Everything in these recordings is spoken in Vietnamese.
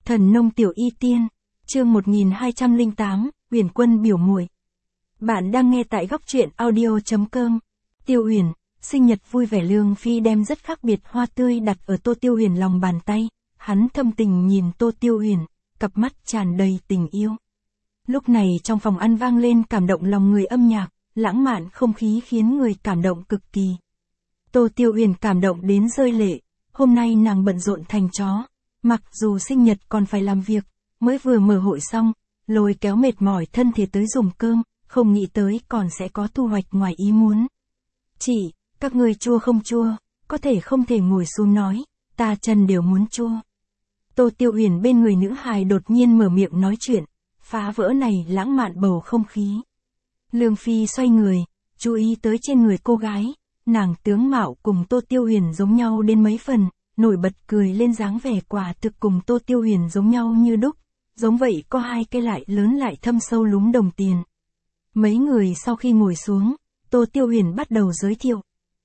Thần nông tiểu y tiên, chương 1208, Uyển Quân biểu muội. Bạn đang nghe tại góc truyện audio.com. Tiêu Uyển, sinh nhật vui vẻ. Lương Phi đem rất khác biệt hoa tươi đặt ở Tô Tiêu Uyển lòng bàn tay, hắn thâm tình nhìn Tô Tiêu Uyển, cặp mắt tràn đầy tình yêu. Lúc này trong phòng ăn vang lên cảm động lòng người âm nhạc, lãng mạn không khí khiến người cảm động cực kỳ. Tô Tiêu Uyển cảm động đến rơi lệ, hôm nay nàng bận rộn thành chó. Mặc dù sinh nhật còn phải làm việc, mới vừa mở hội xong, lôi kéo mệt mỏi thân thể tới dùng cơm, không nghĩ tới còn sẽ có thu hoạch ngoài ý muốn. Chị, các người chua không chua, có thể không thể ngồi xuống nói, ta chân đều muốn chua. Tô Tiêu Uyển bên người nữ hài đột nhiên mở miệng nói chuyện, phá vỡ này lãng mạn bầu không khí. Lương Phi xoay người, chú ý tới trên người cô gái, nàng tướng mạo cùng Tô Tiêu Uyển giống nhau đến mấy phần. Nổi bật cười lên dáng vẻ quả thực cùng Tô Tiêu Uyển giống nhau như đúc, giống vậy có hai cái lại lớn lại thâm sâu lúm đồng tiền. Mấy người sau khi ngồi xuống, Tô Tiêu Uyển bắt đầu giới thiệu.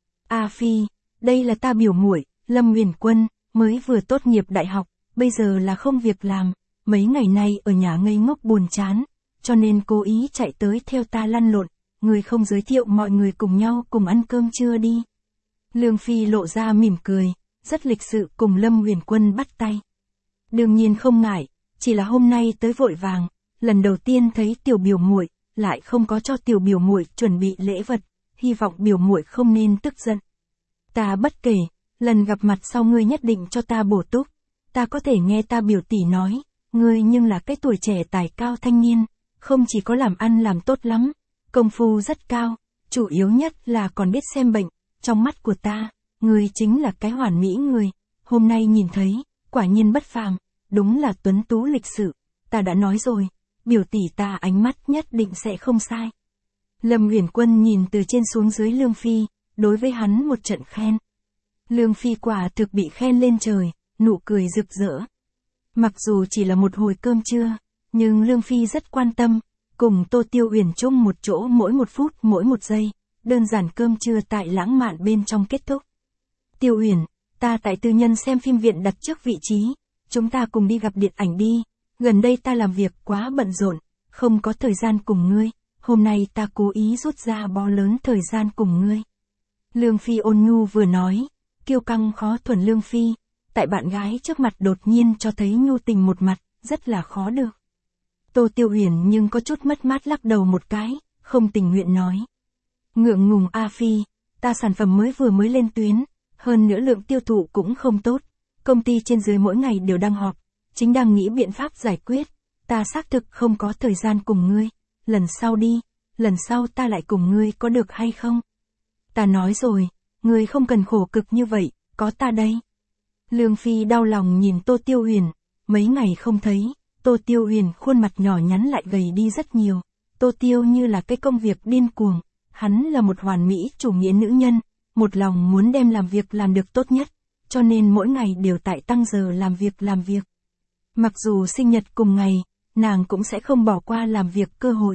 A Phi, đây là ta biểu muội, Lâm Uyển Quân, mới vừa tốt nghiệp đại học, bây giờ là không việc làm, mấy ngày nay ở nhà ngây ngốc buồn chán, cho nên cố ý chạy tới theo ta lăn lộn, người không giới thiệu mọi người cùng nhau cùng ăn cơm trưa đi. Lương Phi lộ ra mỉm cười. Rất lịch sự cùng Lâm Uyển Quân bắt tay. Đương nhiên không ngại, chỉ là hôm nay tới vội vàng, lần đầu tiên thấy tiểu biểu muội, lại không có cho tiểu biểu muội chuẩn bị lễ vật, hy vọng biểu muội không nên tức giận. Ta bất kể, lần gặp mặt sau ngươi nhất định cho ta bổ túc, ta có thể nghe ta biểu tỷ nói, ngươi nhưng là cái tuổi trẻ tài cao thanh niên, không chỉ có làm ăn làm tốt lắm, công phu rất cao, chủ yếu nhất là còn biết xem bệnh, trong mắt của ta. Ngươi chính là cái hoàn mỹ người, hôm nay nhìn thấy, quả nhiên bất phàm, đúng là tuấn tú lịch sự, ta đã nói rồi, biểu tỷ ta ánh mắt nhất định sẽ không sai. Lâm Uyển Quân nhìn từ trên xuống dưới Lương Phi, đối với hắn một trận khen. Lương Phi quả thực bị khen lên trời, nụ cười rực rỡ. Mặc dù chỉ là một hồi cơm trưa, nhưng Lương Phi rất quan tâm, cùng Tô Tiêu Uyển chung một chỗ mỗi một phút mỗi một giây, đơn giản cơm trưa tại lãng mạn bên trong kết thúc. Tiêu Uyển, ta tại tư nhân xem phim viện đặt trước vị trí, chúng ta cùng đi gặp điện ảnh đi, gần đây ta làm việc quá bận rộn, không có thời gian cùng ngươi, hôm nay ta cố ý rút ra bó lớn thời gian cùng ngươi. Lương Phi ôn nhu vừa nói, kiêu căng khó thuần Lương Phi, tại bạn gái trước mặt đột nhiên cho thấy nhu tình một mặt, rất là khó được. Tô Tiêu Uyển nhưng có chút mất mát lắc đầu một cái, không tình nguyện nói. Ngượng ngùng A Phi, ta sản phẩm mới lên tuyến. Hơn nữa lượng tiêu thụ cũng không tốt, công ty trên dưới mỗi ngày đều đang họp, chính đang nghĩ biện pháp giải quyết, ta xác thực không có thời gian cùng ngươi, lần sau đi, lần sau ta lại cùng ngươi có được hay không? Ta nói rồi, ngươi không cần khổ cực như vậy, có ta đây. Lương Phi đau lòng nhìn Tô Tiêu Uyển, mấy ngày không thấy, Tô Tiêu Uyển khuôn mặt nhỏ nhắn lại gầy đi rất nhiều, Tô Tiêu như là cái công việc điên cuồng, hắn là một hoàn mỹ chủ nghĩa nữ nhân. Một lòng muốn đem làm việc làm được tốt nhất, cho nên mỗi ngày đều tại tăng giờ làm việc. Mặc dù sinh nhật cùng ngày, nàng cũng sẽ không bỏ qua làm việc cơ hội.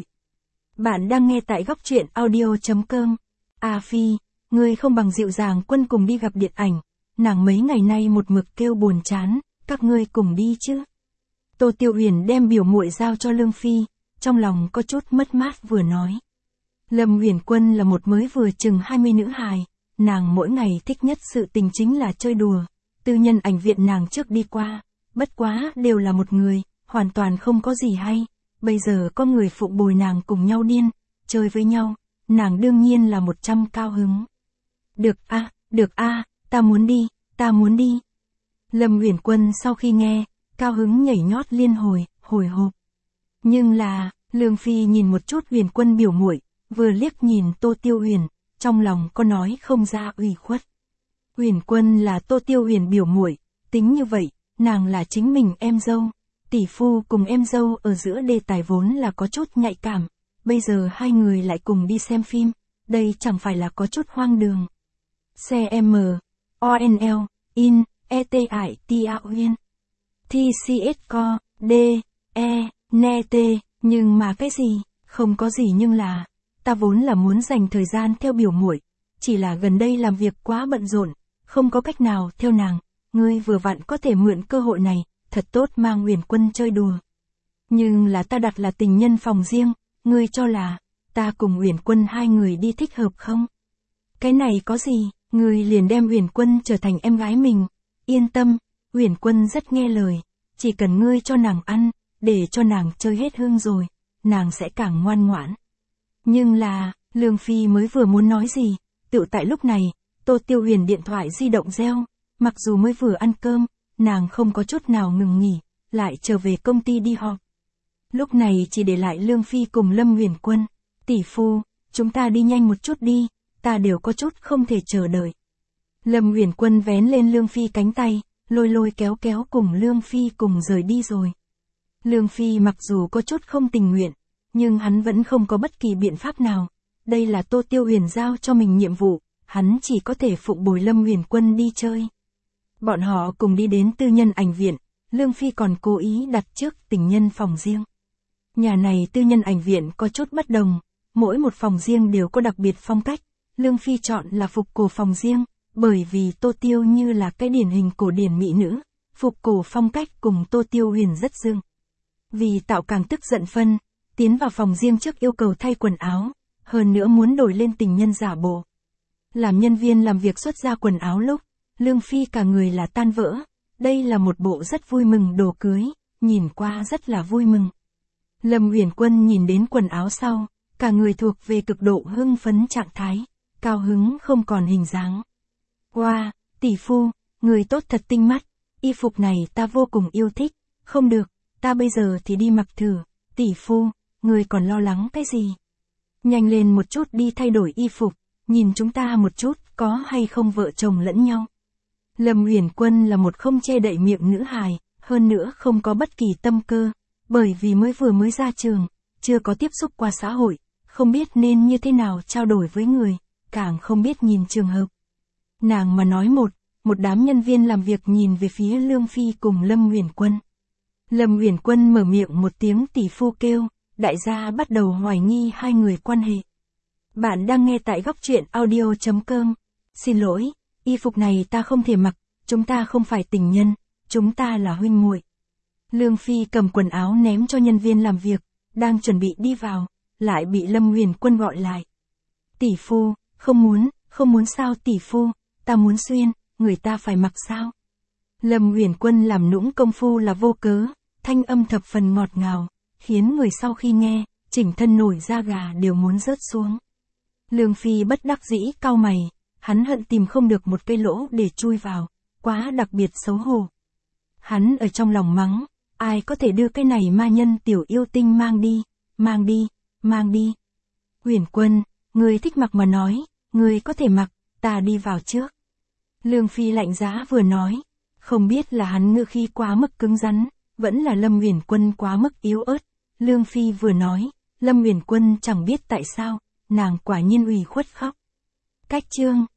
Bạn đang nghe tại góc truyện audio.com. A Phi, ngươi không bằng dịu dàng Quân cùng đi gặp điện ảnh, nàng mấy ngày nay một mực kêu buồn chán, các ngươi cùng đi chứ. Tô Tiêu Uyển đem biểu muội giao cho Lương Phi, trong lòng có chút mất mát vừa nói. Lâm Uyển Quân là một mới vừa chừng 20 nữ hài. Nàng mỗi ngày thích nhất sự tình chính là chơi đùa, tư nhân ảnh viện nàng trước đi qua, bất quá đều là một người, hoàn toàn không có gì hay, bây giờ có người phụ bồi nàng cùng nhau điên, chơi với nhau, nàng đương nhiên là 100 cao hứng. Được a, ta muốn đi. Lâm Uyển Quân sau khi nghe, cao hứng nhảy nhót liên hồi hộp. Nhưng là, Lương Phi nhìn một chút Uyển Quân biểu muội, vừa liếc nhìn Tô Tiêu Uyển. Trong lòng có nói không ra ủy khuất. Uyển Quân là Tô Tiêu Uyển biểu muội, tính như vậy, nàng là chính mình em dâu. Tỷ phu cùng em dâu ở giữa đề tài vốn là có chút nhạy cảm, bây giờ hai người lại cùng đi xem phim, đây chẳng phải là có chút hoang đường. CMONL, IN, ETITAUN, TCSCO, D, E, NT, nhưng mà cái gì, không có gì nhưng là... Ta vốn là muốn dành thời gian theo biểu muội, chỉ là gần đây làm việc quá bận rộn, không có cách nào theo nàng, ngươi vừa vặn có thể mượn cơ hội này, thật tốt mang Uyển Quân chơi đùa. Nhưng là ta đặt là tình nhân phòng riêng, ngươi cho là, ta cùng Uyển Quân hai người đi thích hợp không? Cái này có gì, ngươi liền đem Uyển Quân trở thành em gái mình. Yên tâm, Uyển Quân rất nghe lời, chỉ cần ngươi cho nàng ăn, để cho nàng chơi hết hương rồi, nàng sẽ càng ngoan ngoãn. Nhưng là, Lương Phi mới vừa muốn nói gì, tựu tại lúc này, Tô Tiêu Huyền điện thoại di động reo, mặc dù mới vừa ăn cơm, nàng không có chút nào ngừng nghỉ, lại trở về công ty đi họp. Lúc này chỉ để lại Lương Phi cùng Lâm Uyển Quân, tỷ phu, chúng ta đi nhanh một chút đi, ta đều có chút không thể chờ đợi. Lâm Uyển Quân vén lên Lương Phi cánh tay, lôi lôi kéo kéo cùng Lương Phi cùng rời đi rồi. Lương Phi mặc dù có chút không tình nguyện, nhưng hắn vẫn không có bất kỳ biện pháp nào. Đây là Tô Tiêu Huyền giao cho mình nhiệm vụ, hắn chỉ có thể phụng bồi Lâm Uyển Quân đi chơi. Bọn họ cùng đi đến tư nhân ảnh viện, Lương Phi còn cố ý đặt trước tình nhân phòng riêng. Nhà này tư nhân ảnh viện có chút bất đồng, mỗi một phòng riêng đều có đặc biệt phong cách. Lương Phi chọn là phục cổ phòng riêng, bởi vì Tô Tiêu như là cái điển hình cổ điển mỹ nữ, phục cổ phong cách cùng Tô Tiêu Huyền rất dương. Vì tạo càng tức giận phân, tiến vào phòng riêng trước yêu cầu thay quần áo, hơn nữa muốn đổi lên tình nhân giả bộ. Làm nhân viên làm việc xuất ra quần áo lúc, Lương Phi cả người là tan vỡ, đây là một bộ rất vui mừng đồ cưới, nhìn qua rất là vui mừng. Lâm Uyển Quân nhìn đến quần áo sau, cả người thuộc về cực độ hưng phấn trạng thái, cao hứng không còn hình dáng. Wow, tỷ phu, người tốt thật tinh mắt, y phục này ta vô cùng yêu thích, không được, ta bây giờ thì đi mặc thử, tỷ phu, người còn lo lắng cái gì? Nhanh lên một chút đi thay đổi y phục, nhìn chúng ta một chút, có hay không vợ chồng lẫn nhau. Lâm Uyển Quân là một không che đậy miệng nữ hài, hơn nữa không có bất kỳ tâm cơ, bởi vì mới ra trường, chưa có tiếp xúc qua xã hội, không biết nên như thế nào trao đổi với người, càng không biết nhìn trường hợp. Nàng mà nói một đám nhân viên làm việc nhìn về phía Lương Phi cùng Lâm Uyển Quân. Lâm Uyển Quân mở miệng một tiếng tỷ phu kêu, đại gia bắt đầu hoài nghi hai người quan hệ. Bạn đang nghe tại góc truyện audio.com. Xin lỗi, y phục này ta không thể mặc, chúng ta không phải tình nhân, chúng ta là huynh muội. Lương Phi cầm quần áo ném cho nhân viên làm việc, đang chuẩn bị đi vào, lại bị Lâm Uyển Quân gọi lại. Tỷ phu, không muốn sao tỷ phu, ta muốn xuyên, người ta phải mặc sao? Lâm Uyển Quân làm nũng công phu là vô cớ, thanh âm thập phần ngọt ngào, khiến người sau khi nghe, chỉnh thân nổi da gà đều muốn rớt xuống. Lương Phi bất đắc dĩ cau mày, hắn hận tìm không được một cây lỗ để chui vào, quá đặc biệt xấu hổ. Hắn ở trong lòng mắng, ai có thể đưa cái này ma nhân tiểu yêu tinh mang đi. Uyển Quân, người thích mặc mà nói, người có thể mặc, ta đi vào trước. Lương Phi lạnh giá vừa nói, không biết là hắn ngữ khí quá mức cứng rắn, vẫn là Lâm Uyển Quân quá mức yếu ớt. Lương Phi vừa nói, Lâm Uyển Quân chẳng biết tại sao, nàng quả nhiên ủy khuất khóc. Cách chương